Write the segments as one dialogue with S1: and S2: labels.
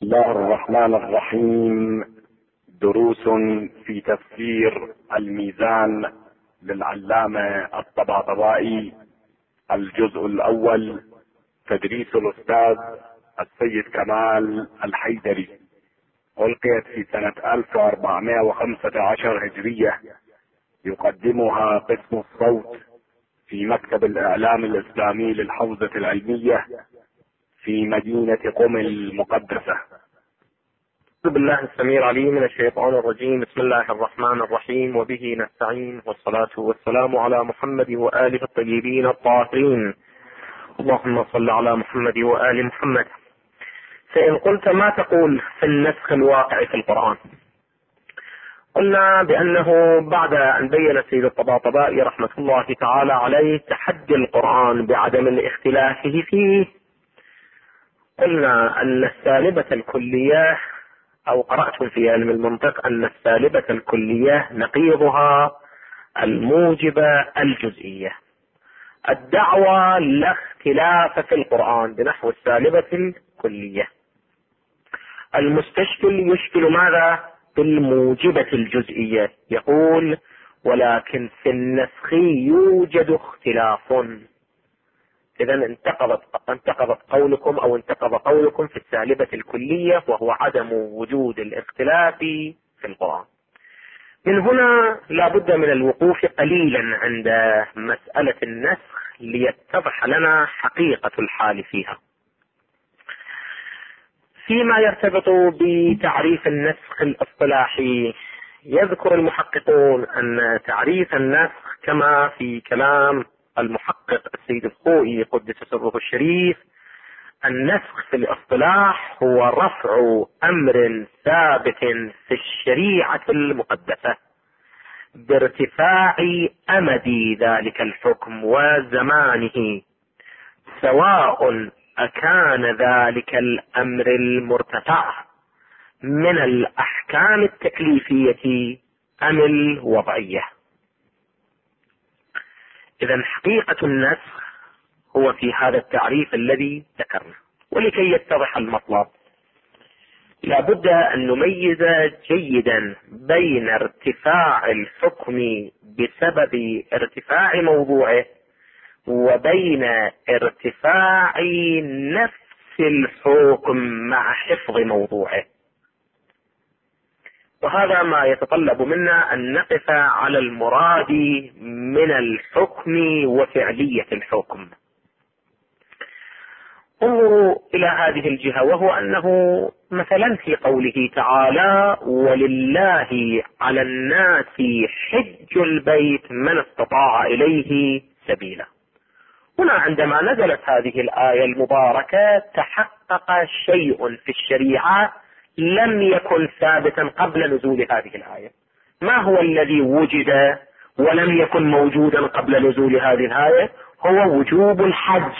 S1: الله الرحمن الرحيم. دروس في تفسير الميزان للعلامة الطباطبائي، الجزء الأول، تدريس الأستاذ السيد كمال الحيدري. ألقيت في سنة 1415 هجرية. يقدمها قسم الصوت في مكتب الإعلام الإسلامي للحوزة العلمية في مدينة قم المقدسة.
S2: أعوذ بالله السميع العليم من الشيطان الرجيم. بسم الله الرحمن الرحيم، وبه نستعين، والصلاة والسلام على محمد وآله الطيبين الطاهرين. اللهم صل على محمد وآل محمد. فإن قلت ما تقول في النسخ الواقع في القرآن؟ قلنا بأنه بعد أن بين السيد الطباطبائي رحمة الله تعالى عليه تحدي القرآن بعدم الاختلاف فيه، قلنا أن السالبة الكلية، أو قرأت في علم المنطق أن السالبة الكلية نقيضها الموجبة الجزئية. الدعوة لا اختلاف في القرآن بنحو السالبة الكلية. المستشكل يشكل ماذا؟ بالموجبة الجزئية، يقول ولكن في النسخ يوجد اختلاف. إذا انتقضت قولكم أو انتقض قولكم في السالبة الكلية، وهو عدم وجود الاختلاف في القرآن. من هنا لا بد من الوقوف قليلا عند مسألة النسخ ليتضح لنا حقيقة الحال فيها. فيما يرتبط بتعريف النسخ الاصطلاحي، يذكر المحققون أن تعريف النسخ كما في كلام المحقق السيد الخوئي قدس سره الشريف: النسخ في الاصطلاح هو رفع أمر ثابت في الشريعة المقدسة بارتفاع أمد ذلك الحكم وزمانه، سواء أكان ذلك الأمر المرتفع من الأحكام التكليفية أم الوضعية. إذن حقيقة النسخ هو في هذا التعريف الذي ذكرنا. ولكي يتضح المطلب لا بد أن نميز جيدا بين ارتفاع الحكم بسبب ارتفاع موضوعه وبين ارتفاع نفس الحكم مع حفظ موضوعه. وهذا ما يتطلب منا أن نقف على المراد من الحكم وفعلية الحكم. انظروا إلى هذه الجهة، وهو أنه مثلا في قوله تعالى: ولله على الناس حج البيت من استطاع إليه سبيلا. هنا عندما نزلت هذه الآية المباركة تحقق شيء في الشريعة لم يكن ثابتا قبل نزول هذه الآية. ما هو الذي وجد ولم يكن موجودا قبل نزول هذه الآية؟ هو وجوب الحج.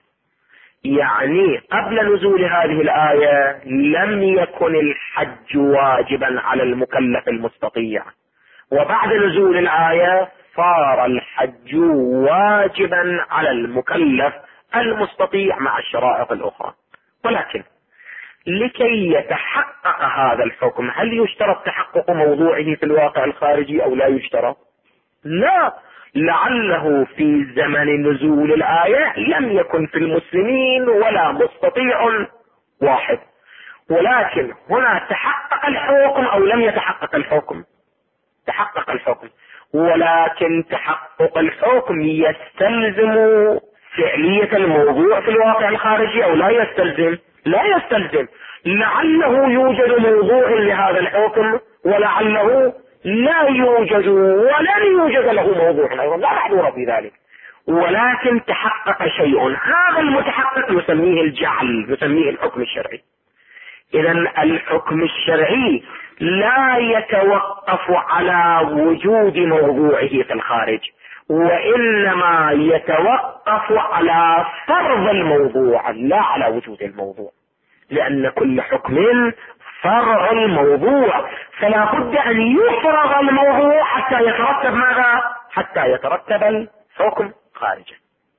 S2: يعني قبل نزول هذه الآية لم يكن الحج واجبا على المكلف المستطيع، وبعد نزول الآية صار الحج واجبا على المكلف المستطيع مع الشرائط الأخرى. ولكن لكي يتحقق هذا الحكم هل يشترط تحقق موضوعه في الواقع الخارجي أو لا يشترط؟ لا، لعله في زمن نزول الآية لم يكن في المسلمين ولا مستطيع واحد، ولكن هنا تحقق الحكم أو لم يتحقق الحكم؟ تحقق الحكم، ولكن تحقق الحكم يستلزم فعلية الموضوع في الواقع الخارجي أو لا يستلزم؟ لا يستلزم. لعله يوجد موضوع لهذا الحكم ولعله لا يوجد ولن يوجد له موضوع أيضا، لا محظور في ذلك، ولكن تحقق شيء. هذا المتحقق نسميه الجعل، نسميه الحكم الشرعي. إذا الحكم الشرعي لا يتوقف على وجود موضوعه في الخارج، وإنما يتوقف على فرض الموضوع لا على وجود الموضوع، لأن كل حكم فرع الموضوع، فلا بد أن يفرغ الموضوع حتى يترتب ماذا؟ حتى يترتب الحكم خارجه.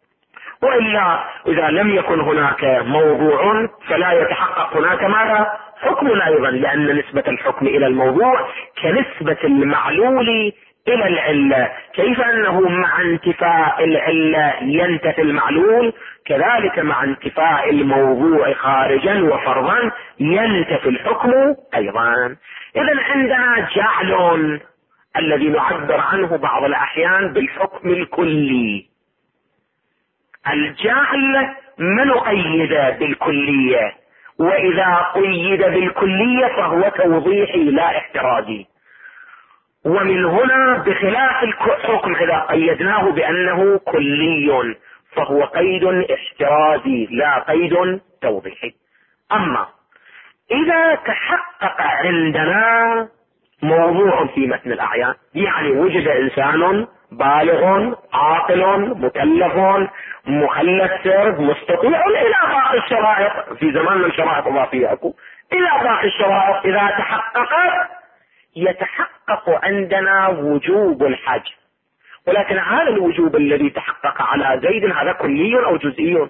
S2: وإلا إذا لم يكن هناك موضوع فلا يتحقق هناك ماذا؟ حكم أيضا، لأن نسبة الحكم إلى الموضوع كنسبة المعلول إلى العلة. كيف أنه مع انتفاء العلة ينتفي المعلول، كذلك مع انتفاء الموضوع خارجا وفرضا ينتفي الحكم أيضا. إذا عندنا جعل الذي نعبر عنه بعض الأحيان بالحكم الكلي. الجعل من قيد بالكلية، وإذا قيد بالكلية فهو توضيحي لا احترازي. ومن هنا بخلاف الحكم إذا قيدناه بأنه كلي فهو قيد احترازي لا قيد توضيحي. أما إذا تحقق عندنا موضوع في متن الأعيان، يعني وجد إنسان بالغ عاقل مكلف مخلف سر مستطيع إلى باقي الشرائط، في زماننا الشرائط إضافية أكو إلى باقي الشرائط، إذا تحققت يتحقق عندنا وجوب الحج. ولكن هذا الوجوب الذي تحقق على زيد هذا كلي أو جزئي؟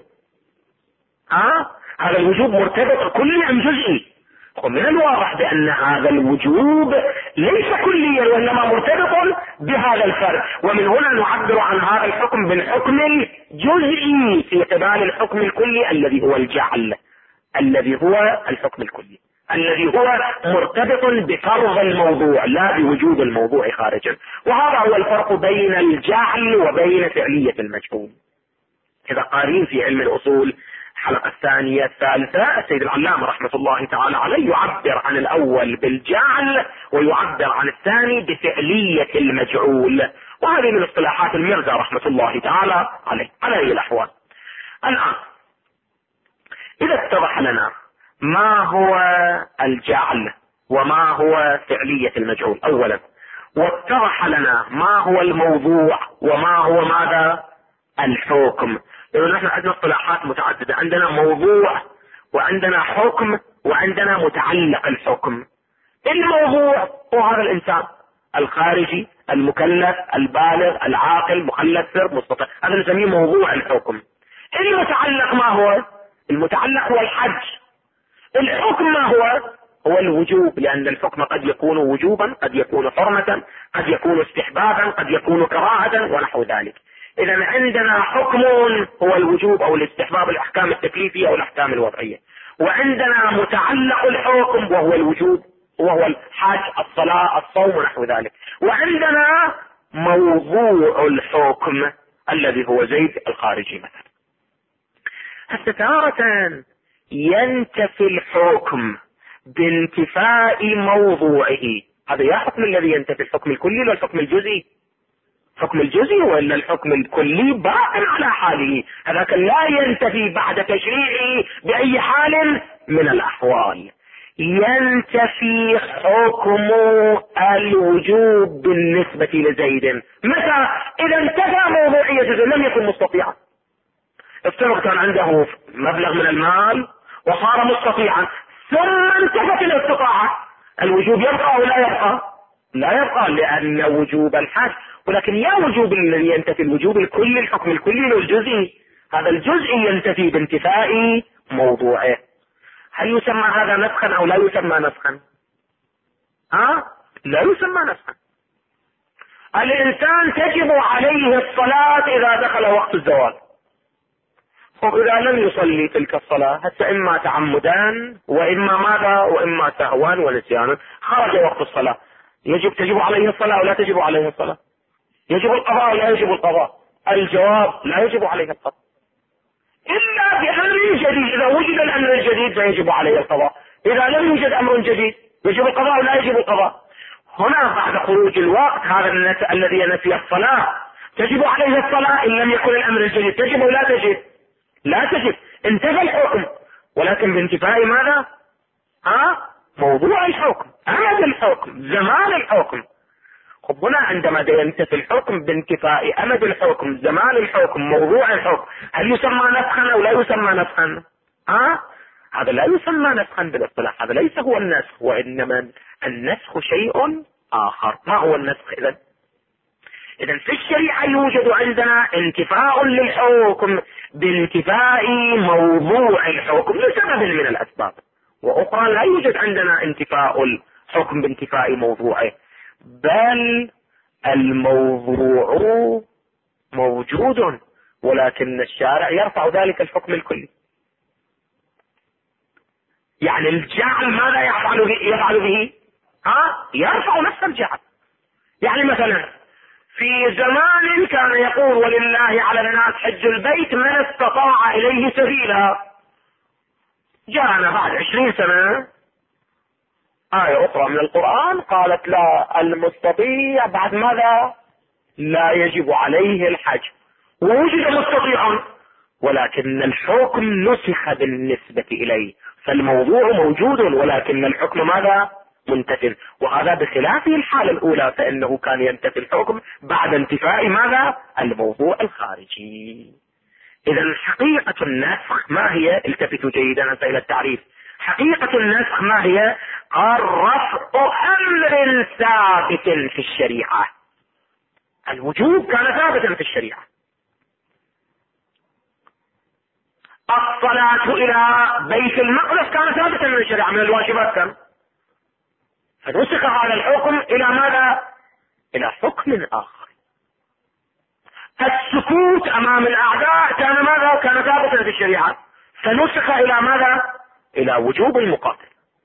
S2: هذا الوجوب مرتبط كلي أم جزئي؟ ومن الواضح بأن هذا الوجوب ليس كليا وإنما مرتبط بهذا الفرد، ومن هنا نعبر عن هذا الحكم بالحكم الجزئي في قبال الحكم الكلي الذي هو الجعل، الذي هو الحكم الكلي الذي هو مرتبط بفرض الموضوع لا بوجود الموضوع خارجا. وهذا هو الفرق بين الجعل وبين فعلية المجهول. إذا قارين في علم الأصول الحلقة الثانية الثالثة، السيد العلامة رحمة الله تعالى عليه يعبر عن الأول بالجعل ويعبر عن الثاني بفعلية المجعول، وهذه من اصطلاحات المرزا رحمة الله تعالى عليه. على أي الأحوال الآن إذا اتضح لنا ما هو الجعل وما هو فعلية المجعول أولا، واتضح لنا ما هو الموضوع وما هو ماذا الحكم. لأنه نحن عندنا اصطلاحات متعددة، عندنا موضوع وعندنا حكم وعندنا متعلق الحكم. الموضوع هو هذا الإنسان الخارجي المكلف البالغ العاقل مخلف سر مستطيع، هذا نسميه موضوع الحكم. المتعلق ما هو؟ المتعلق هو الحج. الحكم ما هو؟ هو الوجوب، لأن الحكم قد يكون وجوبا قد يكون حرمة قد يكون استحبابا قد يكون كراهة ونحو ذلك. إذا عندنا حكم هو الوجوب أو الاستحباب الأحكام التكليفية أو الأحكام الوضعية، وعندنا متعلق الحكم وهو الوجوب وهو الحج الصلاة الصوم ونحو ذلك، وعندنا موضوع الحكم الذي هو زيد الخارجي مثلا. هسه تارة ينتفي الحكم بانتفاء موضوعه. هذا يا حكم الذي ينتفي الحكم الكلي ولا الحكم الجزئي؟ الحكم الجزئي ولا الحكم الكلي باق على حاله، هذاك لا ينتفي بعد تشريعه بأي حال من الأحوال. ينتفي حكم الوجوب بالنسبة لزيد متى؟ إذا انتفى موضوعية زيد لم يكن مستطيعا. افترض كان عنده مبلغ من المال وصار مستطيعا ثم انتفت الاستطاعة، الوجوب يبقى أو لا يبقى؟ لا يبقى، لأن وجوب الحج. ولكن يا وجوب الذي ينتفي الوجوب الكلي الحكم الكلي للجزئي، هذا الجزئي ينتفي بانتفاء موضوعه. هل يسمى هذا نسخا أو لا يسمى نسخا؟ لا يسمى نسخا. الإنسان تجب عليه الصلاة إذا دخل وقت الزوال، وإذا لم يصلي تلك الصلاة هسه إما تعمدان وإما ماذا وإما سهوان ونسيانا خرج وقت الصلاة، تجب عليه الصلاة ولا تجب عليه الصلاة؟ يجب القضاء ولا يجب القضاء؟ الجواب لا يجب عليه القضاء إلا بأمر جديد. إذا وجد الأمر الجديد فيجب عليه القضاء، إذا لم يوجد أمر جديد يجب القضاء ولا يجب القضاء؟ هنا بعد خروج الوقت هذا الذي نسي الصلاة تجب عليه الصلاة إن لم يكن الأمر الجديد، تجب ولا تجب؟ لا تجب، انتفى الحكم، ولكن بانتفاء ماذا؟ موضوع الحكم، أمد الحكم، زمان الحكم. خب هنا عندما ينتفي الحكم بانتفاء أمد الحكم، زمان الحكم، موضوع الحكم، هل يسمى نسخا أو لا يسمى نسخا؟ هذا لا يسمى نسخا بالاصطلاح، هذا ليس هو النسخ، وإنما النسخ شيء آخر. ما هو النسخ إذن؟ إذن في الشريعة يوجد عندنا انتفاء للحكم بانتفاء موضوع الحكم لسبب من الأسباب، وأخرى لا يوجد عندنا انتفاء الحكم بانتفاء موضوعه، بل الموضوع موجود ولكن الشارع يرفع ذلك الحكم الكلي. يعني الجعل ماذا يفعل به؟ يرفع نفس الجعل. يعني مثلا في زمان كان يقول ولله على الناس حج البيت من استطاع إليه سبيلا، جاءنا بعد 20 سنة آية أخرى من القرآن قالت لا، المستطيع بعد ماذا؟ لا يجب عليه الحج، ووجد مستطيع ولكن الحكم نسخ بالنسبة إليه، فالموضوع موجود ولكن الحكم ماذا؟ منتفي. وهذا بخلاف الحالة الأولى فإنه كان ينتفي الحكم بعد انتفاء ماذا؟ الموضوع الخارجي. إذا حقيقة النسخ ما هي؟ التفتوا جيدا إلى التعريف. حقيقة النسخ ما هي؟ قال رفع أمر ثابت في الشريعة. الوجوب كان ثابتا في الشريعة، الصلاة إلى بيت المقدس كان ثابتا من الشريعة، من الواجبات كان، فنسخ هذا الحكم إلى ماذا؟ إلى حكم آخر. السكوت أمام الأعداء كان ماذا؟ كان ثابتا في الشريعة، فنسخ إلى ماذا؟ إلى وجوب المقاتل.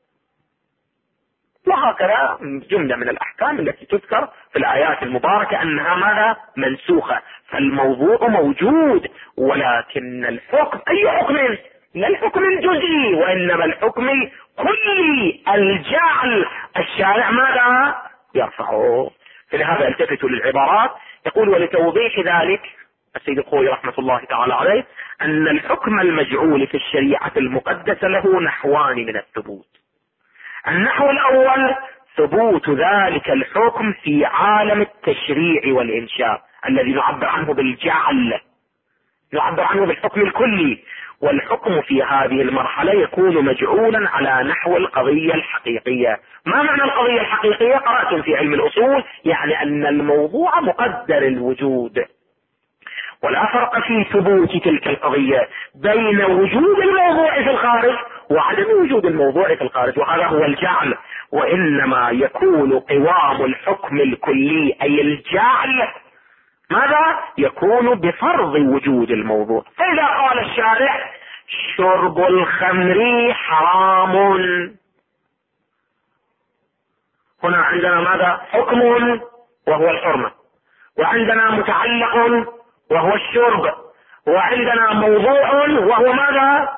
S2: وهكذا جملة من الأحكام التي تذكر في الآيات المباركة أنها ماذا؟ منسوخة. فالموضوع موجود ولكن الحكم أي حكم؟ لا الحكم الجزئي وإنما الحكم كلي، الجعل الشارع ماذا؟ يرفعه. فلهذا التفتوا للعبارات. يقول ولتوضيح ذلك السيد الخوي رحمة الله تعالى عليه أن الحكم المجعول في الشريعة المقدسة له نحوان من الثبوت. النحو الأول ثبوت ذلك الحكم في عالم التشريع والإنشاء الذي نعبر عنه بالجعل، نعبر عنه بالحكم الكلي، والحكم في هذه المرحلة يكون مجعولا على نحو القضية الحقيقية. ما معنى القضية الحقيقية؟ قرأتم في علم الأصول، يعني أن الموضوع مقدر الوجود، ولا فرق في ثبوت تلك القضية بين وجود الموضوع في الخارج وعدم وجود الموضوع في الخارج، وهذا هو الجعل. وإنما يكون قوام الحكم الكلي أي الجعل ماذا؟ يكون بفرض وجود الموضوع. فإذا قال الشارع شرب الخمر حرام، هنا عندنا ماذا؟ حكم وهو الحرمة، وعندنا متعلق وهو الشرب، وعندنا موضوع وهو ماذا؟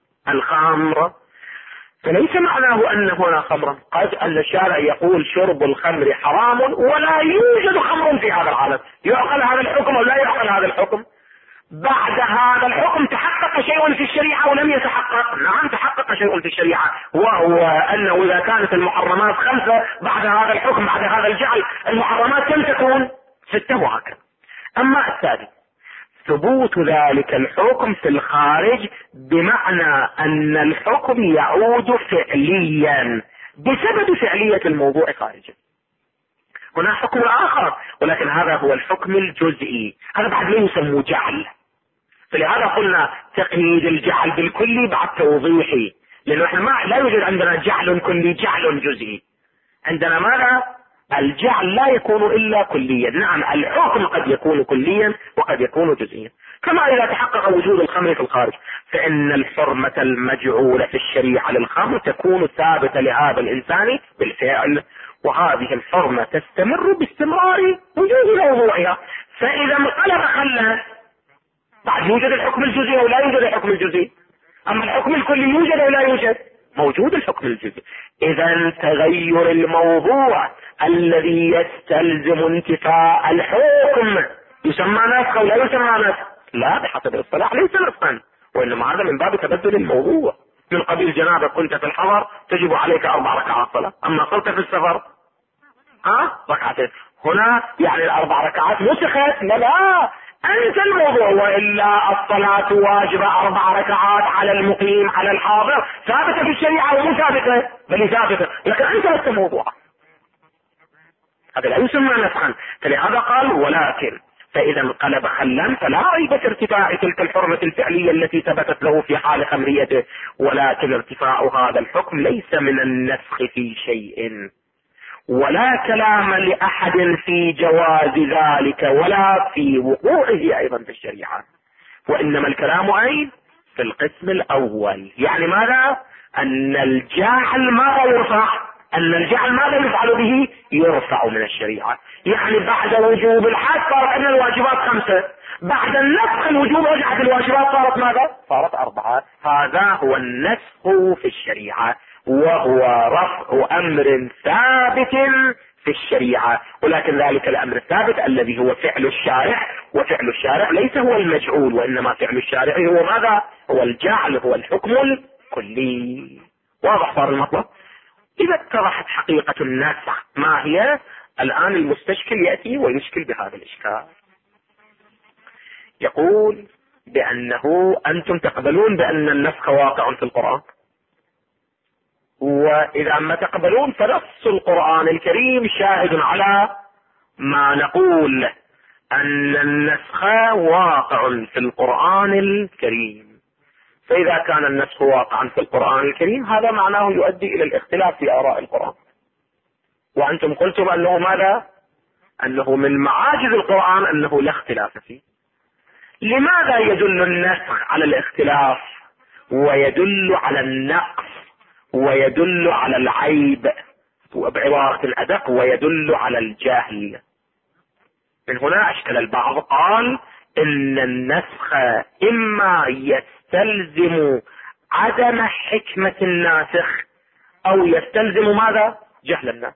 S2: الخمر. فليس معناه أن هنا خمرا، قد أن الشارع يقول شرب الخمر حرام ولا يوجد خمر في هذا العالم، يعقل هذا الحكم ولا يعقل هذا الحكم؟ بعد هذا الحكم تحقق شيء في الشريعة ولم يتحقق؟ نعم تحقق شيء في الشريعة، وهو أنه إذا كانت المحرمات 5 بعد هذا الحكم بعد هذا الجعل المحرمات كم تكون؟ 6 وهكذا. أما الثالث ثبوت ذلك الحكم في الخارج بمعنى أن الحكم يعود فعليا بسبب فعلية الموضوع خارجا. هنا حكم آخر ولكن هذا هو الحكم الجزئي، هذا بعد لا يسمى جعل. فلهذا قلنا تقييد الجعل بالكلي بعد توضيحي، لأنه احنا لا يوجد عندنا جعل كلي جعل جزئي، عندنا ماذا؟ الجعل لا يكون إلا كليا. نعم الحكم قد يكون كليا وقد يكون جزئيا، كما إذا تحقق وجود الخمر في الخارج فإن الحرمة المجعولة في الشريعة للخمر تكون ثابتة لهذا الإنسان بالفعل، وهذه الحرمة تستمر باستمرار وجود موضوعها. فإذا انقلب خلى بعد يوجد الحكم الجزئي ولا يوجد الحكم الجزئي، أما الحكم الكلي يوجد ولا يوجد؟ موجود الحكم الجزئي. إذا تغير الموضوع الذي يستلزم انتفاء الحكم يسمى نسخ او لا يسمى نسخ؟ لا، بحسب الاصطلاح ليس نسخا، وانما هذا من باب تبدل الموضوع. من قبيل جنابك كنت في الحضر تجب عليك 4 ركعات صلاة، اما صرت في السفر ركعتين. هنا يعني ال4 ركعات نسخت؟ لا انت الموضوع، والا الصلاة واجبة 4 ركعات على المقيم على الحاضر ثابتة في الشريعة ومو ثابتة بل ثابتة، لكن انت لست موضوع، هذا لا يسمى نسخا. فلهذا قال ولكن فإذا انقلب خلا فلا ريب في ارتفاع تلك الحرمة الفعلية التي ثبتت له في حال خمريته، ولكن ارتفاع هذا الحكم ليس من النسخ في شيء، ولا كلام لأحد في جواز ذلك ولا في وقوعه أيضا في الشريعة، وإنما الكلام أين؟ في القسم الأول. يعني ماذا؟ أن الجاهل ماذا يرفع؟ أن الجهل ماذا يفعل به؟ يرفع من الشريعة. يعني بعد وجوب الحج صارت أن الواجبات 5، بعد النسخ الوجوب رجعت الواجبات صارت ماذا؟ صارت 4. هذا هو النسخ في الشريعة، وهو رفع أمر ثابت في الشريعة، ولكن ذلك الأمر الثابت الذي هو فعل الشارع، وفعل الشارع ليس هو المجعول، وإنما فعل الشارع هو ماذا؟ هو الجعل، هو الحكم الكلي. واضح صار المطلب؟ إذا اتضحت حقيقة النسخ ما هي، الآن المستشكل يأتي ويشكل بهذا الإشكال. يقول بأنه أنتم تقبلون بأن النسخ واقع في القرآن، وإذا ما تقبلون فنص القرآن الكريم شاهد على ما نقول، أن النسخ واقع في القرآن الكريم. فإذا كان النسخ واقعا في القرآن الكريم هذا معناه يؤدي إلى الاختلاف في آراء القرآن، وأنتم قلتم أنه ماذا؟ أنه من معاجز القرآن أنه لا اختلاف فيه. لماذا يدل النسخ على الاختلاف ويدل على النقص ويدل على العيب، وبعبارة الأدق ويدل على الجهل؟ من هنا أشكل البعض، قال إن النسخ إما يستلزم عدم حكمة الناسخ أو يستلزم ماذا؟ جهل الناس.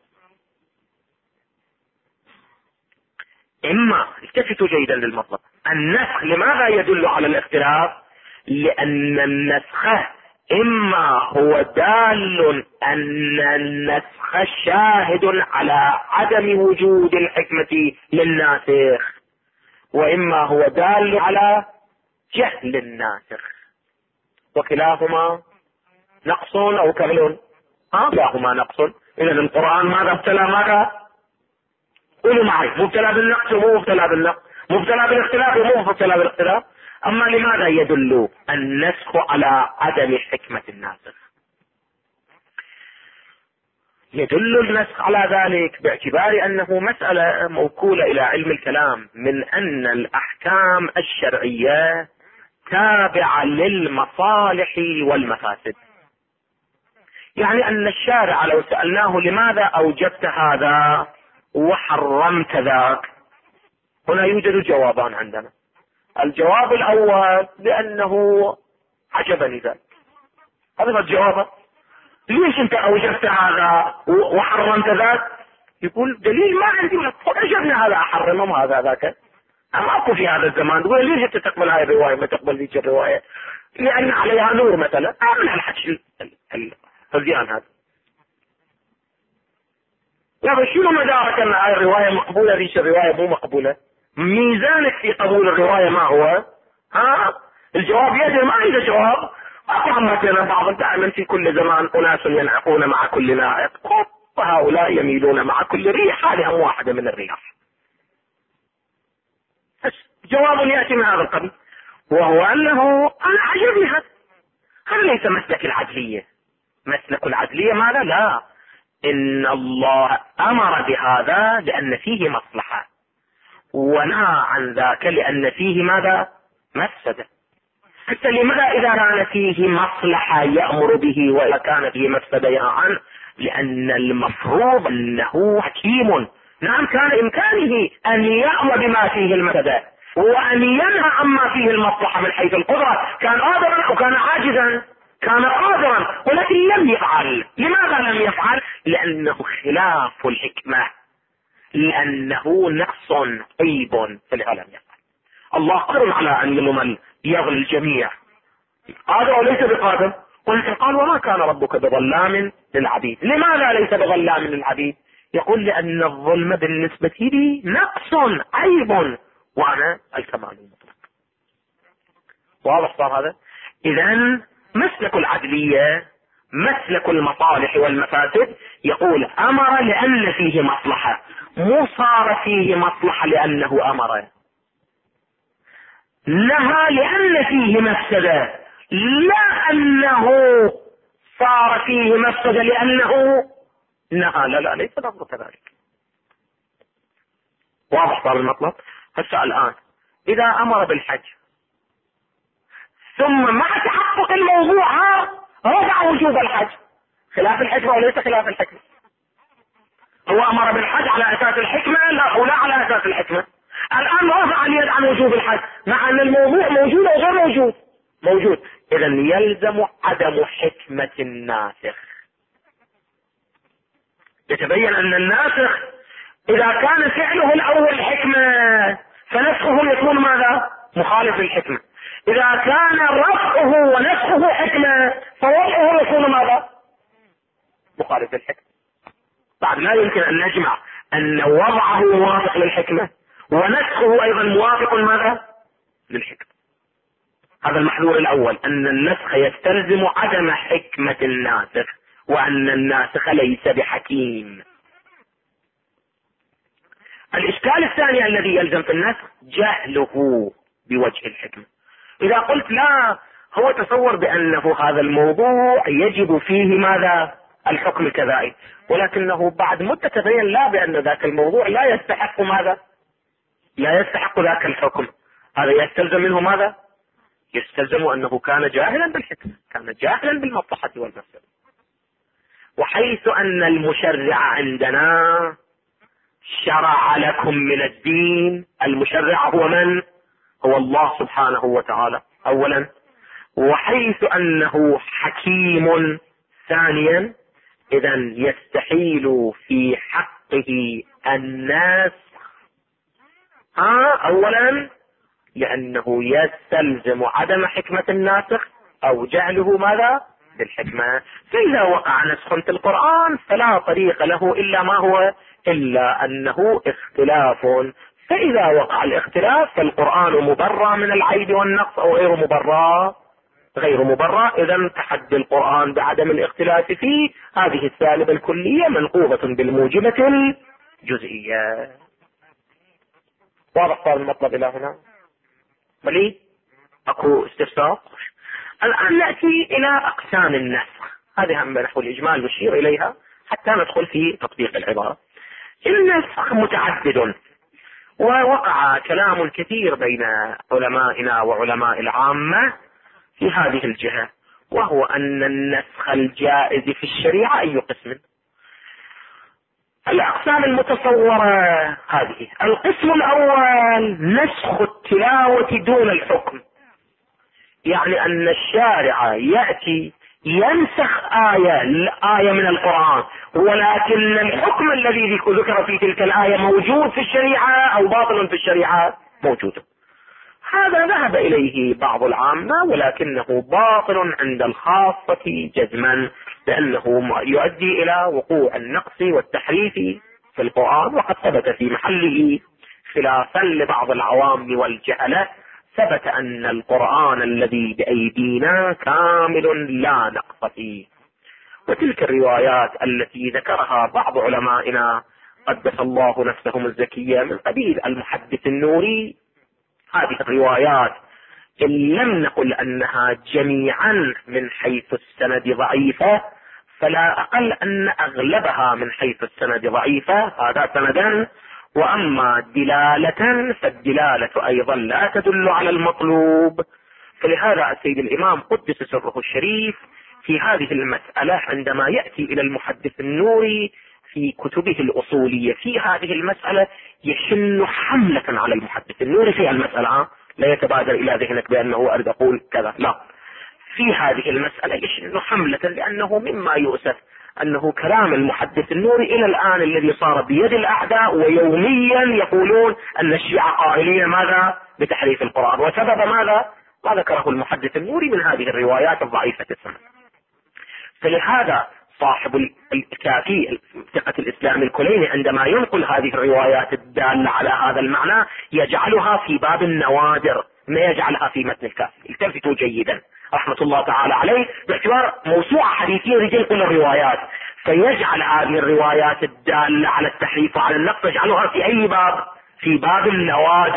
S2: إما، التفتوا جيدا للمطلب، النسخ لماذا يدل على الاختلاف؟ لأن النسخ إما هو دال أن النسخ شاهد على عدم وجود الحكمة للناسخ، وإما هو دال على جهل الناسخ، وكلاهما نقص أو كمل. كلاهما نقص. إذا القرآن ماذا ابتلى؟ ماذا؟ قولوا معي، مبتلى بالنقص ومو مبتلى بالنقص، مبتلى بالاختلاف ومو مبتلى بالاختلاف. أما لماذا يدل النسخ على عدم حكمة الناسخ؟ يدل النسخ على ذلك باعتبار أنه مسألة موكولة إلى علم الكلام، من أن الأحكام الشرعية تابعة للمصالح والمفاسد. يعني أن الشارع لو سألناه لماذا أوجبت هذا وحرمت ذاك، هنا يوجد جوابان عندنا. الجواب الأول بأنه عجبني ذلك، هذا الجواب. ليش أنت أوجبت هذا وحرمت ذاك؟ يقول دليل ما عندي، عجبني هذا أحرمه وهذا ذاك. أما أكو في هذا الزمان تقول ليش أنت تقبل هاي الرواية ما تقبل ذيك الرواية؟ لأن عليها نور مثلا. أعمل هالحكي الفزيان هذا. لا، شنو مدارك أن هاي الرواية مقبولة ذيك الرواية مو مقبولة؟ ميزانك في قبول الرواية ما هو؟ الجواب يدري ما عنده جواب. مثلا بعض دائما في كل زمان أناس ينعقون مع كل نائق، وهؤلاء يميلون مع كل ريح، هذه واحدة من الرياح. جواب يأتي من هذا القبيل، وهو أنه أنا عجبني هذا ليس مسلك العدلية. مسلك العدلية ماذا؟ لا، إن الله أمر بهذا لأن فيه مصلحة، ونهى عن ذاك لأن فيه ماذا؟ مفسدة. حتى لماذا إذا كان فيه مصلحة يأمر به وإذا كان فيه مفسدة ينهى عنه؟ لأن المفروض أنه حكيم. نعم، كان إمكانه أن يأمر بما فيه المفسدة وأن ينهى عما فيه المصلحة من حيث القدرة، كان قادرا أو كان عاجزا؟ كان قادرا، ولكن لم يفعل. لماذا لم يفعل؟ لأنه خلاف الحكمة، لأنه نقص عيب، فلهذا لم يفعل. الله قادر على أن يغل الجميع، قادر وليس بقادر، ولكن قال وما كان ربك بظلام للعبيد. لماذا ليس بظلام للعبيد؟ يقول لأن الظلم بالنسبة لي نقص عيب وأنا الكمال المطلق. واضح صار هذا؟ إذن مسلك العدلية مسلك المصالح والمفاسد، يقول أمر لأن فيه مصلحة، مو صار فيه مصلحة لأنه أمر. نهى لأن فيه مفسدة، لا أنه صار فيه مفسدة لأنه نهى. لا ليس الأمر كذلك. واضح صار المطلب؟ هسه الآن إذا أمر بالحج ثم مع تحقق الموضوع رفع وجوب الحج، خلاف الحكمة وليس خلاف الحكمة. هو أمر بالحج على أساس الحكمة أو لا على أساس الحكمة. الآن رفع اليد عن وجوب الحج مع أن الموضوع موجود أو غير موجود. إذا يلزم عدم حكمة الناسخ. يتبين أن الناسخ إذا كان فعله الأول حكمة فنسخه يكون ماذا؟ مخالف للحكمة. إذا كان رفعه ونسخه حكمة فوضعه يكون ماذا؟ مخالف للحكمة. بعد لا يمكن أن نجمع أن وضعه موافق للحكمة ونسخه أيضا موافق ماذا؟ للحكمة. هذا المحذور الأول، أن النسخ يستلزم عدم حكمة الناسخ وأن الناسخ ليس بحكيم. الإشكال الثاني الذي يلزم في النسخ جهله بوجه الحكمة. إذا قلت لا، هو تصور بأنه هذا الموضوع يجب فيه ماذا؟ الحكم كذلك، ولكنه بعد مدة تبين لا، بأن ذاك الموضوع لا يستحق ماذا؟ لا يستحق ذاك الحكم. هذا يستلزم منه ماذا؟ يستلزم أنه كان جاهلا بالحكمة، كان جاهلا بالمصلحة والمفسدة. وحيث أن المشرع عندنا شرع لكم من الدين، المشرع هو من؟ هو الله سبحانه وتعالى أولا، وحيث أنه حكيم ثانيا، إذا يستحيل في حقه الناسخ أولا لأنه يستلزم عدم حكمة الناسخ أو جعله ماذا؟ بالحكمة. فإذا وقع نسخ في القرآن فلا طريق له إلا ما هو إلا أنه اختلاف. فإذا وقع الاختلاف فالقرآن مبرى من العيب والنقص أو غير مبرى. إذا تحدي القرآن بعدم الاختلاف فيه هذه السالبة الكلية منقوبة بالموجبة الجزئية. واضح صار المطلب إلى هنا؟ بلي أكو استفسار؟ الآن نأتي إلى أقسام النسخ، هذه هم نحو الإجمال نشير إليها حتى ندخل في تطبيق العبارة. النسخ متعدد، ووقع كلام كثير بين علمائنا وعلماء العامة في هذه الجهة، وهو أن النسخ الجائز في الشريعة أي قسم. الأقسام المتصورة هذه: القسم الأول نسخ التلاوة دون الحكم، يعني أن الشارع يأتي ينسخ آية من القرآن، ولكن الحكم الذي ذكر في تلك الآية موجود في الشريعة أو باطل في الشريعة موجود. هذا ذهب إليه بعض العامة، ولكنه باطل عند الخاصة جزما، لأنه يؤدي إلى وقوع النقص والتحريف في القرآن. وقد ثبت في محله خلافا لبعض العوام والجهلة، ثبت أن القرآن الذي بأيدينا كامل لا نقص فيه. وتلك الروايات التي ذكرها بعض علمائنا قدس الله نفسهم الزكية من قبيل المحدث النوري، هذه الروايات إن لم نقل أنها جميعا من حيث السند ضعيفة، فلا أقل أن أغلبها من حيث السند ضعيفة، هذا سندا. وأما دلالة فالدلالة أيضا لا تدل على المطلوب. فلهذا السيد الإمام قدس سره الشريف في هذه المسألة عندما يأتي إلى المحدث النوري في كتبه الأصولية في هذه المسألة يشن حملة على المحدث النوري في المسألة. لا يتبادر إلى ذهنك بأنه أريد أقول كذا، لا، في هذه المسألة يشن حملة، لأنه مما يؤسف أنه كلام المحدث النوري إلى الآن الذي صار بيد الأعداء، ويوميا يقولون أن الشيعة قائلين ماذا؟ بتحريف القرآن. وسبب ماذا؟ ما ذكره المحدث النوري من هذه الروايات الضعيفة السنة. فلهذا صاحب الكافي ثقة الإسلام الكليني عندما ينقل هذه الروايات الدالة على هذا المعنى يجعلها في باب النوادر، ما يجعلها في متن الكافي. التفتوا جيدا رحمة الله تعالى عليه، باعتبار موسوعة حديثية رجال كل الروايات، فيجعل هذه الروايات الدالة على التحريف وعلى النقص يجعلها في أي باب؟ في باب النوادر.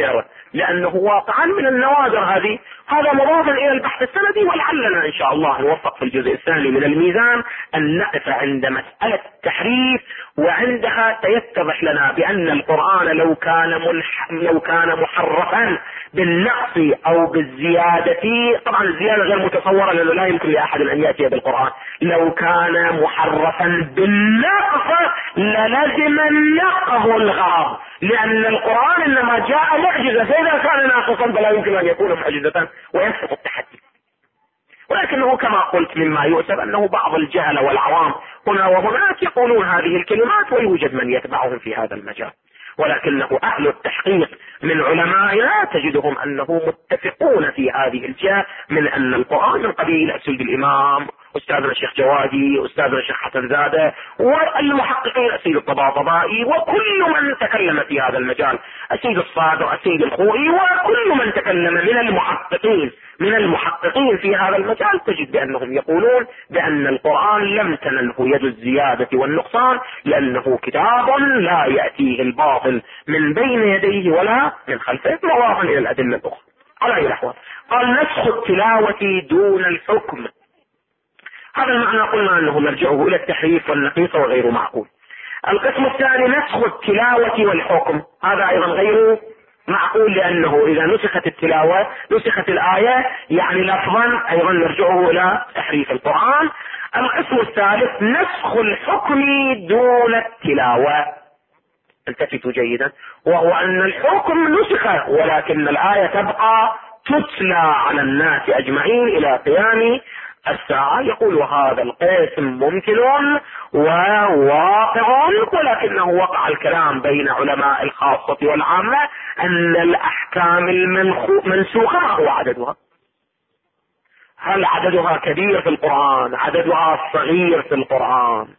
S2: لأنه واقعا من النوادر هذه. هذا مضاف إلى البحث السندي، ولعلنا إن شاء الله نوفق في الجزء الثاني من الميزان أن نقف عند مسألة التحريف، وعندها سيتضح لنا بأن القرآن لو كان محرفا بالنقص أو بالزيادة، طبعا الزيادة غير متصورة لأنه لا يمكن لأحد أن يأتي بالقرآن، لو كان محرفا بالنقص للزم النقه الغرض، لأن القرآن إنما جاء معجزة، فإذا كان ناقصا فلا يمكن أن يكون معجزة ويسقط التحدي. ولكنه كما قلت مما يؤسف أنه بعض الجهل والعوام هنا وهناك يقولون هذه الكلمات ويوجد من يتبعهم في هذا المجال، ولكنه أهل التحقيق من علمائنا تجدهم أنه متفقون في هذه الجهة من أن القرآن من قبيل أسيد الإمام أستاذنا الشيخ جوادي، أستاذنا الشيخ حسن زادة، والمحققين السيد الطباطبائي، وكل من تكلم في هذا المجال، السيد الصادق، السيد الخوئي، وكل من تكلم من المحققين في هذا المجال، تجد بأنهم يقولون بأن القرآن لم تنله يد الزيادة والنقصان، لأنه كتاب لا يأتيه الباطل من بين يديه ولا من خلفه، مضافا إلى الأدلة الأخرى. على أي الأحوال قال نسخ التلاوة دون الحكم. هذا المعنى قلنا أنه نرجعه إلى التحريف والنقيص وغير معقول. القسم الثاني نسخ التلاوة والحكم، هذا أيضا غير معقول، لأنه إذا نسخت التلاوة نسخت الآية، يعني لفظا أيضا نرجعه إلى تحريف القرآن. القسم الثالث نسخ الحكم دون التلاوة، التفتوا جيدا، وهو أن الحكم نسخ ولكن الآية تبقى تتلى على الناس أجمعين إلى قيام الساعة. يقول وهذا القسم ممكن وواقع، ولكنه وقع الكلام بين علماء الخاصة والعامة أن الأحكام المنسوخة ما هو عددها؟ هل عددها كبير في القرآن؟ عددها صغير في القرآن؟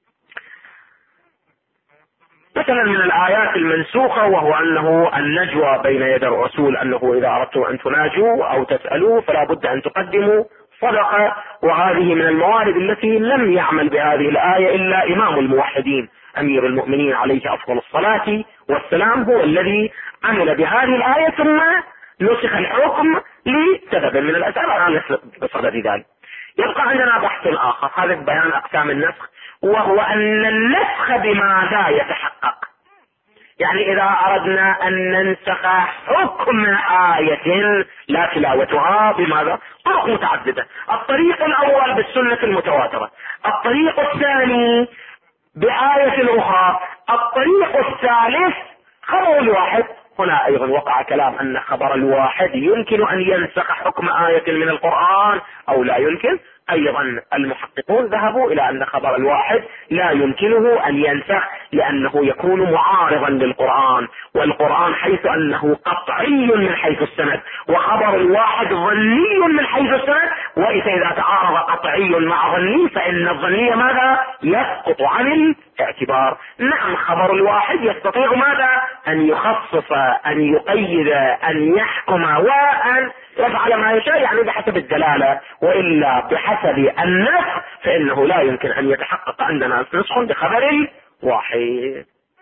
S2: مثلا من الآيات المنسوخة وهو أنه النجوى بين يدي الرسول، أنه إذا أردتم أن تناجوا أو تسألوا فلا بد أن تقدموا صدقة، وهذه من الموارد التي لم يعمل بهذه الآية إلا إمام الموحدين أمير المؤمنين عليه أفضل الصلاة والسلام، هو الذي عمل بهذه الآية ثم نسخ الحكم لسبب من الأسباب على بصدد ذلك. يبقى عندنا بحث آخر، هذا بيان أقسام النسخ، وهو أن النسخ بماذا يتحقق؟ يعني إذا أردنا أن ننسخ حكم آية لا تلاوتها بماذا؟ طرق متعددة. الطريق الأول بالسنة المتواترة، الطريق الثاني بآية أخرى، الطريق الثالث خبر الواحد. هنا أيضا وقع كلام أن خبر الواحد يمكن أن ينسخ حكم آية من القرآن أو لا يمكن. أيضا المحققون ذهبوا إلى أن خبر الواحد لا يمكنه أن ينسخ، لأنه يكون معارضا للقرآن، والقرآن حيث أنه قطعي من حيث السند، وخبر الواحد ظني من حيث السند، وإذا تعارض قطعي مع ظني فإن الظني ماذا؟ يسقط عن الاعتبار. نعم خبر الواحد يستطيع ماذا؟ أن يخصص، أن يقيد، أن يحكم، وأن يفعل ما يشاء، يعني بحسب الدلالة، وإلا بحسب النص فإنه لا يمكن أن يتحقق عندنا نسخ بخبر واحد.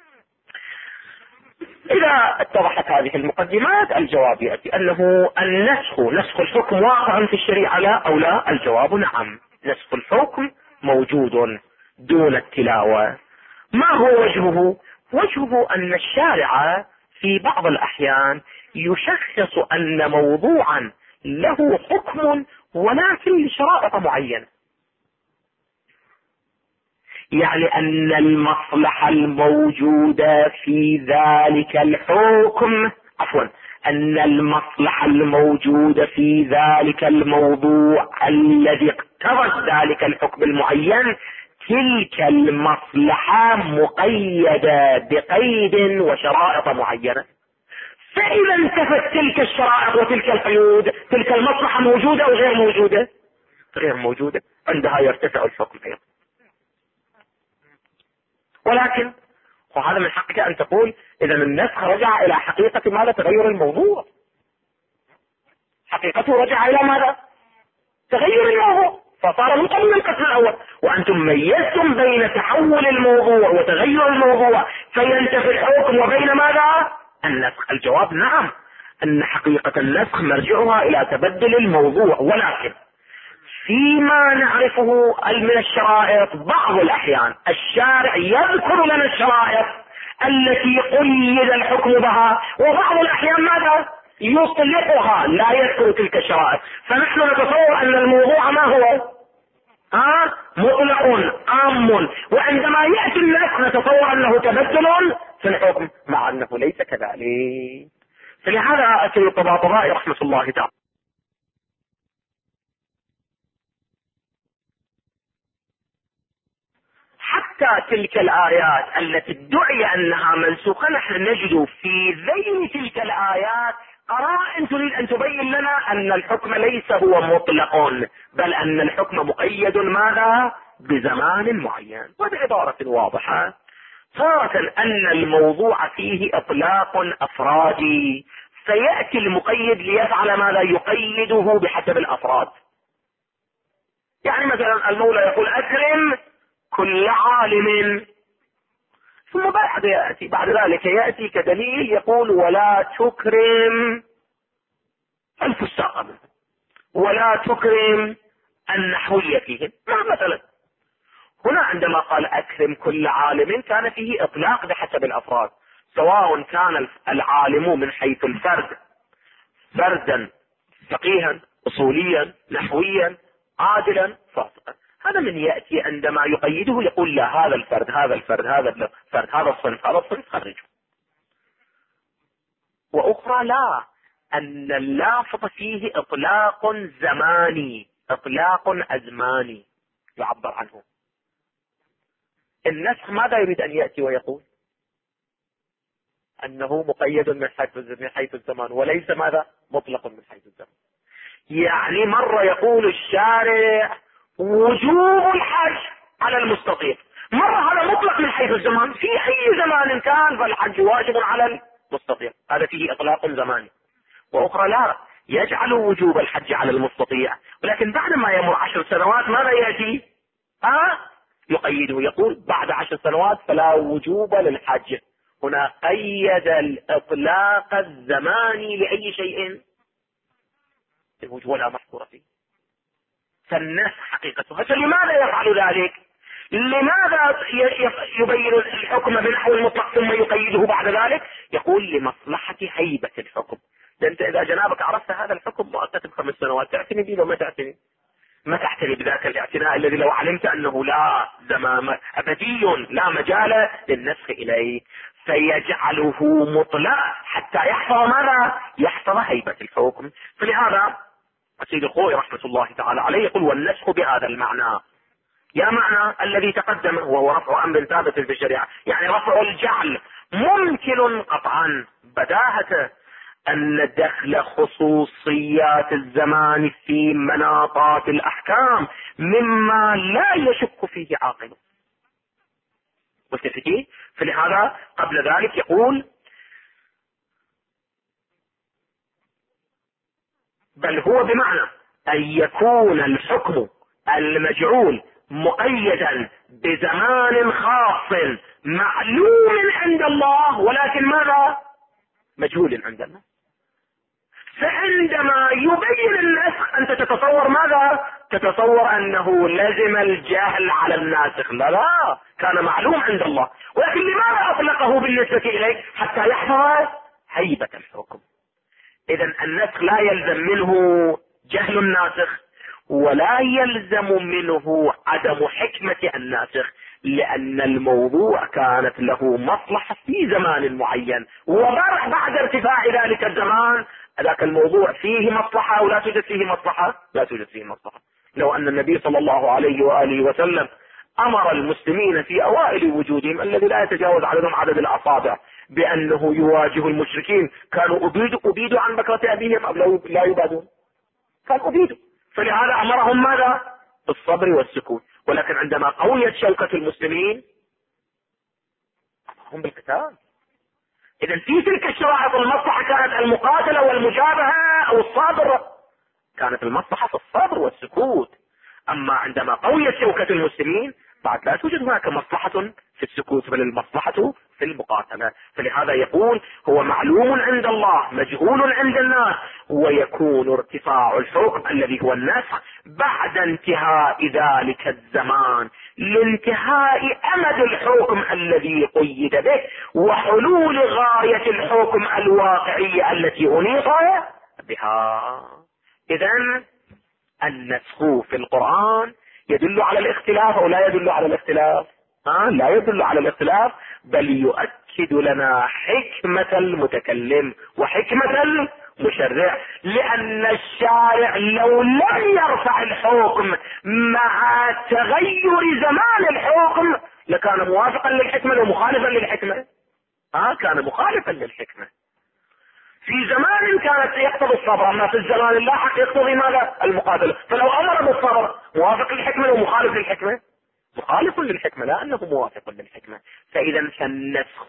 S2: إذا اتضحت هذه المقدمات الجواب يأتي أنه نسخ الحكم واقع في الشريعة لا أو لا؟ الجواب نعم، نسخ الحكم موجود دون التلاوة. ما هو وجهه؟ وجهه أن الشارع في بعض الأحيان يشخص أن موضوعا له حكم ولكن لشرائط معينة، يعني أن المصلحة الموجودة في ذلك الحكم، أن المصلحة الموجودة في ذلك الموضوع الذي اقتضت ذلك الحكم المعين، تلك المصلحة مقيدة بقيد وشرائط معينة. فإذا انتفت تلك الشرائط وتلك القيود، تلك المصلحة موجودة أو غير موجودة؟ غير موجودة، عندها يرتفع الحكم أيضا. ولكن وهذا من حقك أن تقول إذا النسخ رجع إلى حقيقة ماذا؟ تغير الموضوع. حقيقته رجع إلى ماذا؟ تغير الموضوع، فصار من قبل القسم الأول. وأنتم ميزتم بين تحول الموضوع وتغير الموضوع فينتفي الحكم وبين ماذا؟ النسخ. الجواب نعم، أن حقيقة النسخ مرجعها إلى تبدل الموضوع، ولكن فيما نعرفه من الشرائط بعض الأحيان الشارع يذكر لنا الشرائط التي قيد الحكم بها، وبعض الأحيان ماذا؟ يطلقها، لا يذكر تلك الشرائط. فنحن نتصور أن الموضوع ما هو؟ مطلق عام، وعندما يأتي النسخ نتصور أنه تبدل في الحكم، مع أنه ليس كذلك. فلهذا أتي الطباطبائي رحمة الله تعالى حتى تلك الآيات التي ادعي أنها منسوخة نحن نجد في ذيل تلك الآيات قرائن تريد أن تبين لنا أن الحكم ليس هو مطلق، بل أن الحكم مقيد ماذا؟ بزمان معين. وبعبارة واضحة تارة أن الموضوع فيه إطلاق أفرادي، فيأتي المقيد ليفعل ماذا؟ يقيده بحسب الأفراد. يعني مثلا المولى يقول أكرم كل عالم، ثم بعد ذلك يأتي كدليل يقول ولا تكرم الفساق ولا تكرم النحوية فيهم. مثلا هنا عندما قال أكرم كل عالم كان فيه إطلاق بحسب الأفراد، سواء كان العالم من حيث الفرد فردا فقيها أصوليا نحويا عادلا فاسقا. هذا من يأتي عندما يقيده يقول لا، هذا الفرد هذا الفرد هذا الفرد هذا الصنف هذا الصنف خرجه. وأخرى لا، أن اللافظ فيه إطلاق زماني، إطلاق أزماني يعبر عنه. النسخ ماذا يريد أن يأتي ويقول؟ أنه مقيد من حيث الزمان، وليس ماذا؟ مطلق من حيث الزمان. يعني مرة يقول الشارع وجوب الحج على المستطيع، مرة هذا مطلق من حيث الزمان، في أي زمان كان فالحج واجب على المستطيع، هذا فيه إطلاق زماني. وأخرى لا، يجعل وجوب الحج على المستطيع، ولكن بعد ما يمر 10 سنوات ماذا يأتي؟ يقيده، يقول بعد 10 سنوات فلا وجوب للحج. هنا قيد الإطلاق الزماني لأي شيء الوجوب ولا محظور فيه. فالناس حقيقته. فلماذا يفعل ذلك؟ لماذا يبين الحكم بنحو المطلق ثم يقيده بعد ذلك؟ يقول لمصلحة هيبة الحكم. انت اذا جنابك عرفت هذا الحكم مؤقت ب5 سنوات تعتني به وما تعتني؟ ما تعتني بذاك الاعتناء الذي لو علمت انه لا زمام ابدي لا مجال للنسخ اليه، فيجعله مطلق حتى يحفظ ماذا؟ يحفظ هيبة الحكم. فلهذا السيد الخوئي رحمة الله تعالى عليه يقول والنسخ بهذا المعنى، يا معنى الذي تقدم وهو رفع امر ثابت في الشريعة، يعني رفع الجعل ممكن قطعا بداهته أن دخل خصوصيات الزمان في مناطات الأحكام مما لا يشك فيه عاقل. متفقين؟ فلهذا قبل ذلك يقول بل هو بمعنى أن يكون الحكم المجعول مقيدا بزمان خاص معلوم عند الله، ولكن ماذا؟ مجهول عند الله. فعندما يبين النسخ أنت تتصور ماذا؟ تتصور أنه لزم الجهل على الناسخ. لا، كان معلوم عند الله، ولكن لماذا أطلقه بالنسبة إليه؟ حتى يحفظ هيبة الحكم. إذن النسخ لا يلزم منه جهل الناسخ ولا يلزم منه عدم حكمة الناسخ، لأن الموضوع كانت له مصلحة في زمان معين، وبعد ارتفاع ذلك الزمان ذاك الموضوع فيه مصلحة ولا توجد فيه مصلحة، لا توجد فيه مصلحة. لو أن النبي صلى الله عليه وآله وسلم أمر المسلمين في أوائل وجودهم الذي لا يتجاوز عددهم عدد الأصابع بأنه يواجه المشركين، كانوا أبيدوا عن بكرة أبيهم أو لا يبادون، كانوا أبيدوا، فلهذا أمرهم ماذا؟ بالصبر والسكون. ولكن عندما قويت شوكة المسلمين أمرهم بالقتال. إذن في تلك الشرائط المصلحة كانت المقاتلة والمجابهة أو الصبر، كانت المصلحة في الصبر والسكوت. أما عندما قويت شوكة المسلمين بعد لا توجد هناك مصلحة في السكوت، بل المصلحة في المقاتلة. فلهذا يقول هو معلوم عند الله مجهول عند الناس، ويكون ارتفاع الحكم الذي هو النسخ بعد انتهاء ذلك الزمان لانتهاء أمد الحكم الذي قيد به وحلول غاية الحكم الواقعية التي أنيط بها. إذن النسخ في القرآن يدل على الاختلاف أو لا يدل على الاختلاف؟ لا يدل على الاختلاف، بل يؤكد لنا حكمة المتكلم وحكمة المشرع، لأن الشارع لو لم يرفع الحكم مع تغير زمان الحكم لكان موافقا للحكمة ومخالفا للحكمة. كان مخالفا للحكمة. في زمان كانت يقتضي الصبر، اما في الزمان اللاحق يقتضي ماذا؟ المقاتلة. فلو امر بالصبر موافق للحكمة ومخالف للحكمة؟ مخالف للحكمة، لا انه موافق للحكمة. فاذا فالنسخ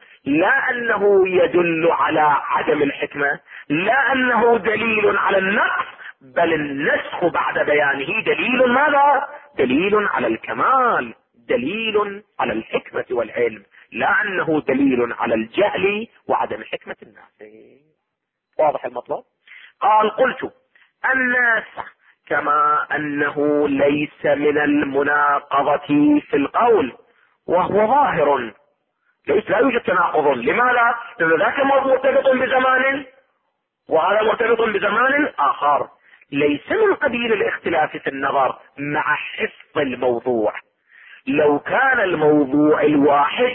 S2: لا انه يدل على عدم الحكمة، لا انه دليل على النقص، بل النسخ بعد بيانه دليل ماذا؟ دليل على الكمال، دليل على الحكمة والعلم، لا انه دليل على الجهل وعدم حكمة الناس. واضح المطلب؟ قال قلت الناسخ كما انه ليس من المناقضة في القول وهو ظاهر، لا يوجد تناقض. لماذا؟ لأن ذاك مرتبط بزمان وهذا مرتبط بزمان آخر، ليس من قبيل الاختلاف في النظر مع حفظ الموضوع. لو كان الموضوع الواحد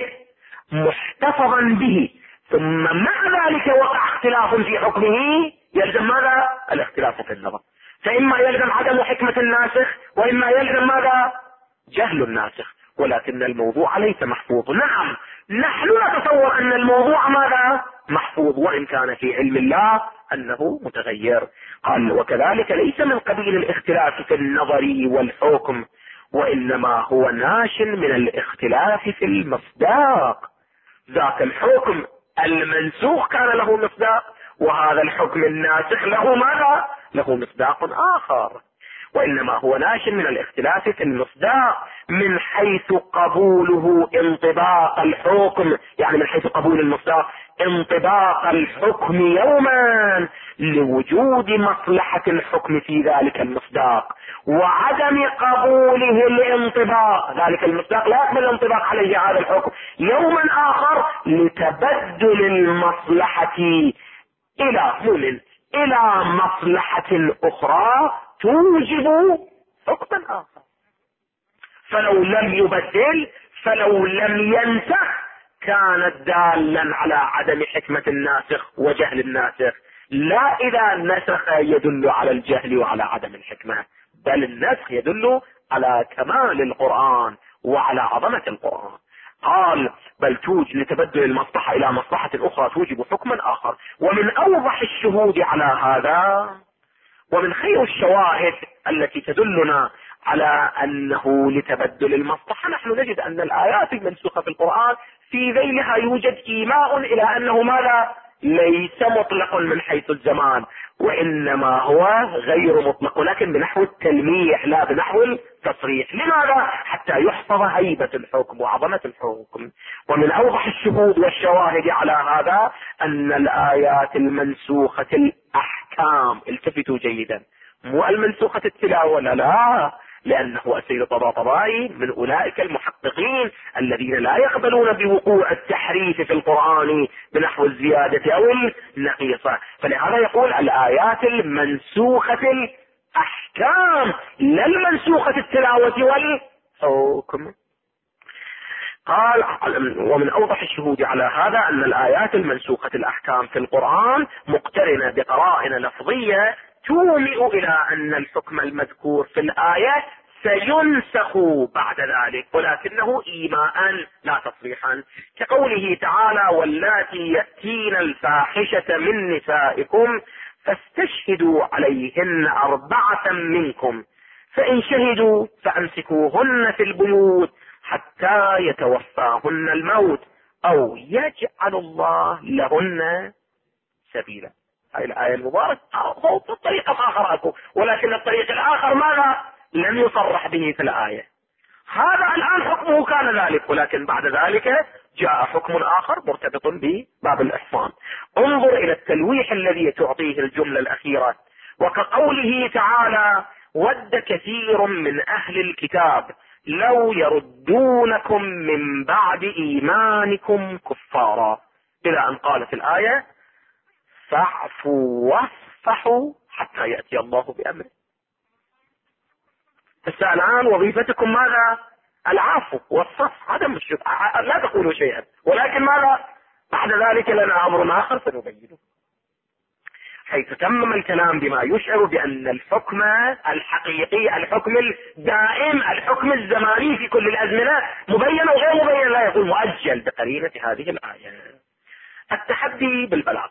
S2: محتفظا به ثم مع ذلك وقع اختلاف في حكمه يلزم ماذا؟ الاختلاف في النظر. فإما يلزم عدم حكمة الناسخ وإما يلزم ماذا؟ جهل الناسخ. ولكن الموضوع ليس محفوظ. نعم نحن نتصور أن الموضوع ماذا؟ محفوظ، وإن كان في علم الله أنه متغير. قال وكذلك ليس من قبيل الاختلاف في النظر والحكم، وإنما هو ناش من الاختلاف في المصداق. ذاك الحكم المنسوخ كان له مصداق، وهذا الحكم الناسخ له ماذا؟ له مصداق آخر. وإنما هو ناش من الاختلاف في المصداق من حيث قبوله انطباق الحكم، يعني من حيث قبول المصداق انطباق الحكم يوما لوجود مصلحة الحكم في ذلك المصداق، وعدم قبوله الانطباق ذلك المصداق لا يقبل الانطباق عليه هذا الحكم يوما آخر لتبدل المصلحة إلى مصلحة أخرى توجب حكما آخر. فلو لم يبدل، فلو لم ينسخ، كانت دالا على عدم حكمة الناسخ وجهل الناسخ. لا إذا نسخ يدل على الجهل وعلى عدم الحكمة، بل النسخ يدل على كمال القرآن وعلى عظمة القرآن. قال بل توجب لتبدل المصلحة إلى مصلحة أخرى توجب حكما آخر. ومن أوضح الشهود على هذا ومن خير الشواهد التي تدلنا على أنه لتبدل المصلحة، نحن نجد أن الآيات المنسوخة في القرآن في ذيلها يوجد إيماء إلى أنه ماذا؟ ليس مطلق من حيث الزمان، وإنما هو غير مطلق، ولكن بنحو التلميح لا بنحو التصريح. لماذا؟ حتى يحفظ هيبة الحكم وعظمة الحكم. ومن أوضح الشهود والشواهد على هذا أن الآيات المنسوخة الأحكام، التفتوا جيدا، مو المنسوخة التلاوة، لا، لأنه السيد الطباطبائي من أولئك المحققين الذين لا يقبلون بوقوع التحريف في القرآن بنحو الزيادة أو النقيصة. فلهذا يقول الآيات المنسوخة الأحكام لا المنسوخة التلاوة والحكم. قال ومن أوضح الشهود على هذا أن الآيات المنسوخة الأحكام في القرآن مقترنة بقرائن لفظية تومئ إلى أن الحكم المذكور في الآية سينسخ بعد ذلك، ولكنه إيماء لا تصريحا، كقوله تعالى واللاتي يأتين الفاحشة من نسائكم فاستشهدوا عليهن 4 منكم فإن شهدوا فأمسكوهن في البيوت حتى يتوفاهن الموت أو يجعل الله لهن سبيلا. هاي الآية المباركة هو الطريق الآخر أكو، ولكن الطريق الآخر ماذا؟ لم يصرح به في الآية. هذا الآن حكمه كان ذلك، ولكن بعد ذلك جاء حكم آخر مرتبط بباب الإحصان. انظر إلى التلويح الذي تعطيه الجملة الأخيرة: وكقوله تعالى: ود كثير من أهل الكتاب لو يردونكم من بعد إيمانكم كفارا، إلى أن قالت الآية: فاعفوا واصفحوا حتى يأتي الله بأمره. الآن وظيفتكم ماذا؟ العفو والصفح، هذا مش لا تقولوا شيئا، ولكن ماذا بعد ذلك؟ لنا أمر آخر سنبينه، حيث تمم الكلام بما يشعر بأن الحكم الحقيقي، الحكم الدائم، الحكم الزماني في كل الأزمنة مبين وغير مبين، لا يقول مؤجل بقرينة هذه الآية. التحدي بالبلاغة.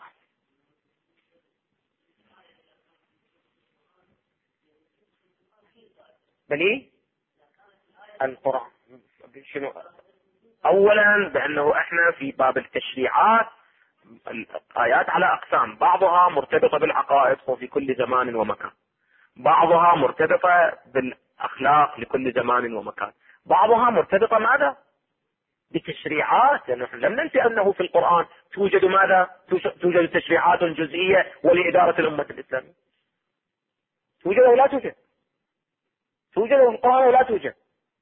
S2: بني القرآن شنو؟ أولا بأنه احنا في باب التشريعات الآيات على أقسام، بعضها مرتبطة بالعقائد وفي كل زمان ومكان، بعضها مرتبطة بالأخلاق لكل زمان ومكان، بعضها مرتبطة ماذا؟ بتشريعات، لأنه لم ننسى أنه في القرآن توجد ماذا؟ توجد تشريعات جزئية ولإدارة الأمة الإسلامية. توجد أو لا توجد؟ توجد في القرآن ولا توجد؟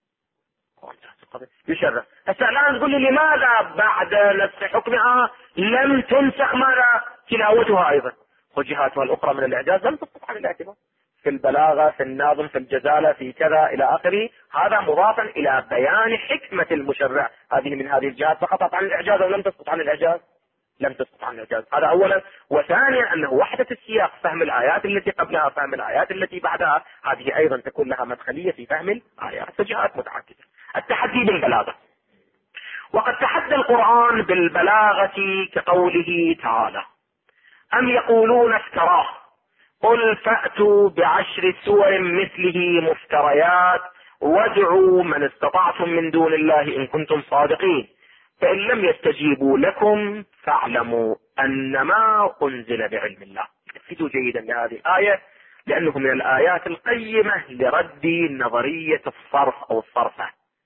S2: يشرف. هسه الآن تقول لي لماذا بعد نسخ حكمها لم تنسخ ماذا؟ تلاوتها أيضا. وجهاتها الأخرى من الإعجاز لم تسقط عن الاعتبار، في البلاغة، في الناظم، في الجزالة، في كذا إلى آخره. هذا مضافا إلى بيان حكمة المشرع. هذه من هذه الجهات سقطت عن الإعجاز أو لم تسقط عن الإعجاز؟ لم تسقط عن الإعجاز. هذا أولا. وثانيا أنه وحدة السياق، فهم الآيات التي قبلها، فهم الآيات التي بعدها، هذه أيضا تكون لها مدخلية في فهم الآيات. فجهات متعددة. التحدي بالبلاغة. وقد تحدى القرآن بالبلاغة كقوله تعالى: أم يقولون افتراه قل فأتوا بعشر سور مثله مفتريات وادعوا من استطعتم من دون الله إن كنتم صادقين فإن لم يستجيبوا لكم فاعلموا أنما أنزل بعلم الله. تفيدوا جيدا لهذه الآية، لأنه من الآيات القيمة لرد نظرية الصرف أو الصرفة.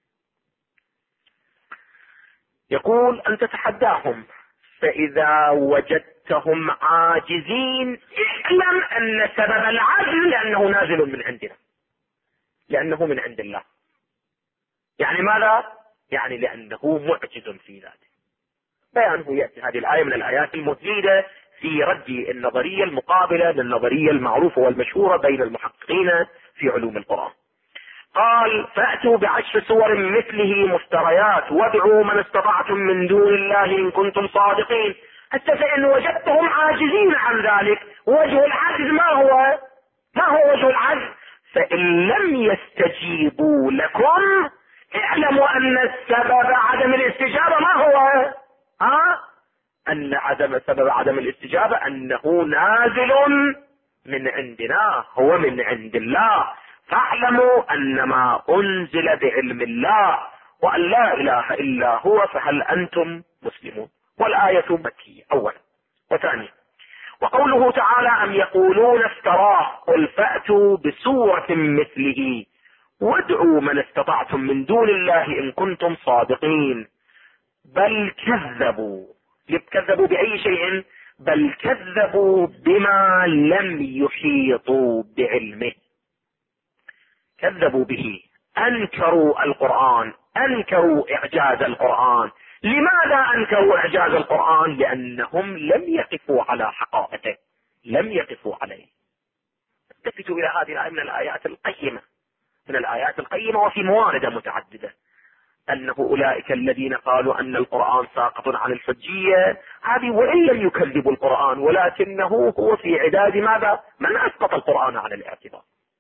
S2: يقول: أن تتحداهم فإذا وجدتهم عاجزين اعلم أن سبب العجز لأنه نازل من عندنا، لأنه من عند الله. يعني ماذا؟ يعني لأنه معجز في ذاته. بيانه يأتي هذه الآية من الآيات المفيدة في رد النظرية المقابلة للنظرية المعروفة والمشهورة بين المحققين في علوم القرآن. قال: فأتوا بعشر سور مثله مفتريات وادعوا من استطعتم من دون الله إن كنتم صادقين. حتى فإن وجدتهم عاجزين عن ذلك، وجه العجز ما هو؟ ما هو وجه العجز؟ فإن لم يستجيبوا لكم اعلموا أن السبب عدم الاستجابة ما هو؟ أن سبب عدم الاستجابة أنه نازل من عندنا، هو من عند الله. فاعلموا أن ما أنزل بعلم الله وأن لا إله إلا هو فهل أنتم مسلمون. والآية مكية أولا. وثانيا، وقوله تعالى: أم يقولون افتراه قل فأتوا بسورة مثله وادعوا من استطعتم من دون الله إن كنتم صادقين. بل كذبوا. كذبوا بأي شيء؟ بل كذبوا بما لم يحيطوا بعلمه. كذبوا به، أنكروا القرآن، أنكروا إعجاز القرآن. لماذا أنكروا إعجاز القرآن؟ لأنهم لم يقفوا على حقائقه، لم يقفوا عليه. التفتوا إلى هذه الآية من الآيات القيمة، من الآيات القيمة وفي موارد متعددة، أنه أولئك الذين قالوا أن القرآن ساقط عن الحجية، هذه وإن لم يكذبوا القرآن ولكنه هو في عداد ماذا؟ من أسقط القرآن عن الاعتبار.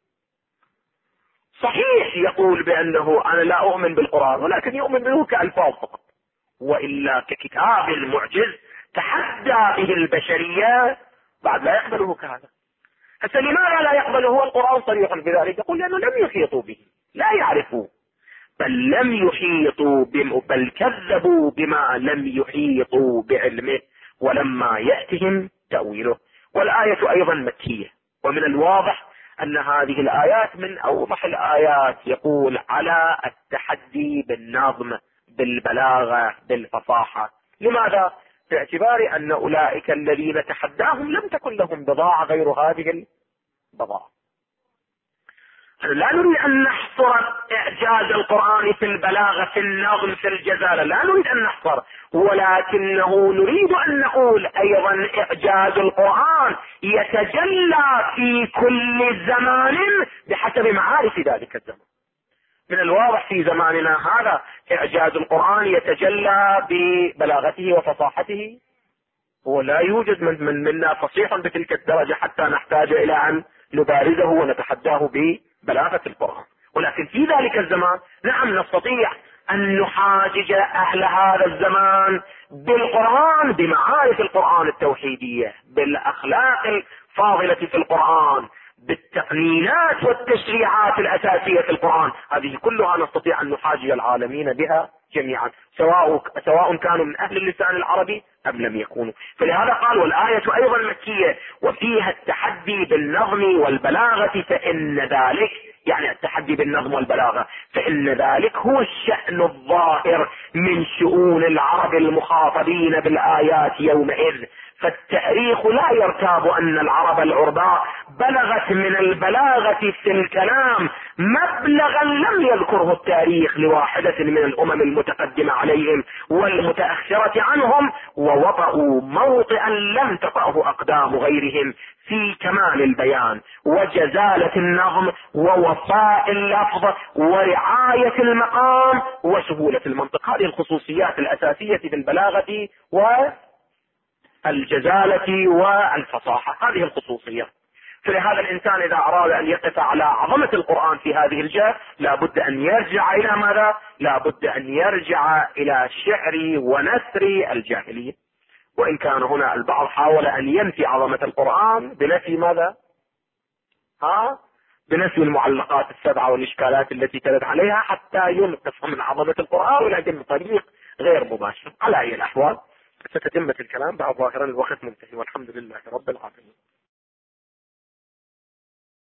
S2: صحيح يقول بأنه أنا لا أؤمن بالقرآن ولكن يؤمن به كألفاظ فقط، وإلا ككتاب معجز تحدى به البشرية بعد لا يقبله كهذا. حتى لماذا لا يقبله؟ القرآن صريح بذلك، يقول لأنه لم يحيطوا به، لا يعرفوا. بل لم يحيطوا بل كذبوا بما لم يحيطوا بعلمه ولما يأتهم تأويله. والآية أيضا مكية، ومن الواضح أن هذه الآيات من أوضح الآيات. يقول على التحدي بالنظم بالبلاغة بالفصاحة. لماذا؟ باعتبار أن أولئك الذين تحداهم لم تكن لهم بضاعة غير هذه البضاعة. لا نريد أن نحصر إعجاز القرآن في البلاغة في النظم في الجزالة، لا نريد أن نحصر، ولكنه نريد أن نقول أيضا إعجاز القرآن يتجلى في كل زمان بحسب معارف ذلك الزمان. من الواضح في زماننا هذا إعجاز القرآن يتجلى ببلاغته وفصاحته، ولا يوجد من منا فصيح بتلك الدرجة حتى نحتاج إلى أن نبارزه ونتحداه ببلاغة القرآن. ولكن في ذلك الزمان نعم نستطيع أن نحاجج أهل هذا الزمان بالقرآن، بمعارف القرآن التوحيدية، بالأخلاق الفاضلة في القرآن، بالتقنينات والتشريعات الأساسية في القرآن. هذه كلها نستطيع أن نحاجج العالمين بها جميعا، سواء كانوا من أهل اللسان العربي أم لم يكونوا. فلهذا قال والآية أيضا مكية وفيها التحدي بالنظم والبلاغة، فإن ذلك يعني التحدي بالنظم والبلاغة، فإن ذلك هو الشأن الظاهر من شؤون العرب المخاطبين بالآيات يومئذ. فالتاريخ لا يرتاب أن العرب العرباء بلغت من البلاغة في الكلام مبلغا لم يذكره التاريخ لواحدة من الأمم المتقدمة عليهم والمتأخرة عنهم، ووطئوا موطئا لم تطأه أقدام غيرهم في كمال البيان وجزالة النظم ووفاء اللفظ ورعاية المقام وسهولة المنطق. هذه الخصوصيات الأساسية في البلاغة والجزالة والفصاحة، هذه الخصوصيات. فلهذا الإنسان إذا أراد أن يقف على عظمة القرآن في هذه الجهة لابد أن يرجع إلى ماذا؟ لابد أن يرجع إلى شعر ونثر الجاهلية. وإن كان هنا البعض حاول أن ينفي عظمة القرآن بنفي ماذا؟ بنفي المعلقات السبعة والإشكالات التي ترد عليها حتى ينقص من عظمة القرآن، ولكن بطريق غير مباشر. على أي الأحوال ستتم الكلام بعد ظاهرا الوقت منتهي، والحمد لله رب العالمين.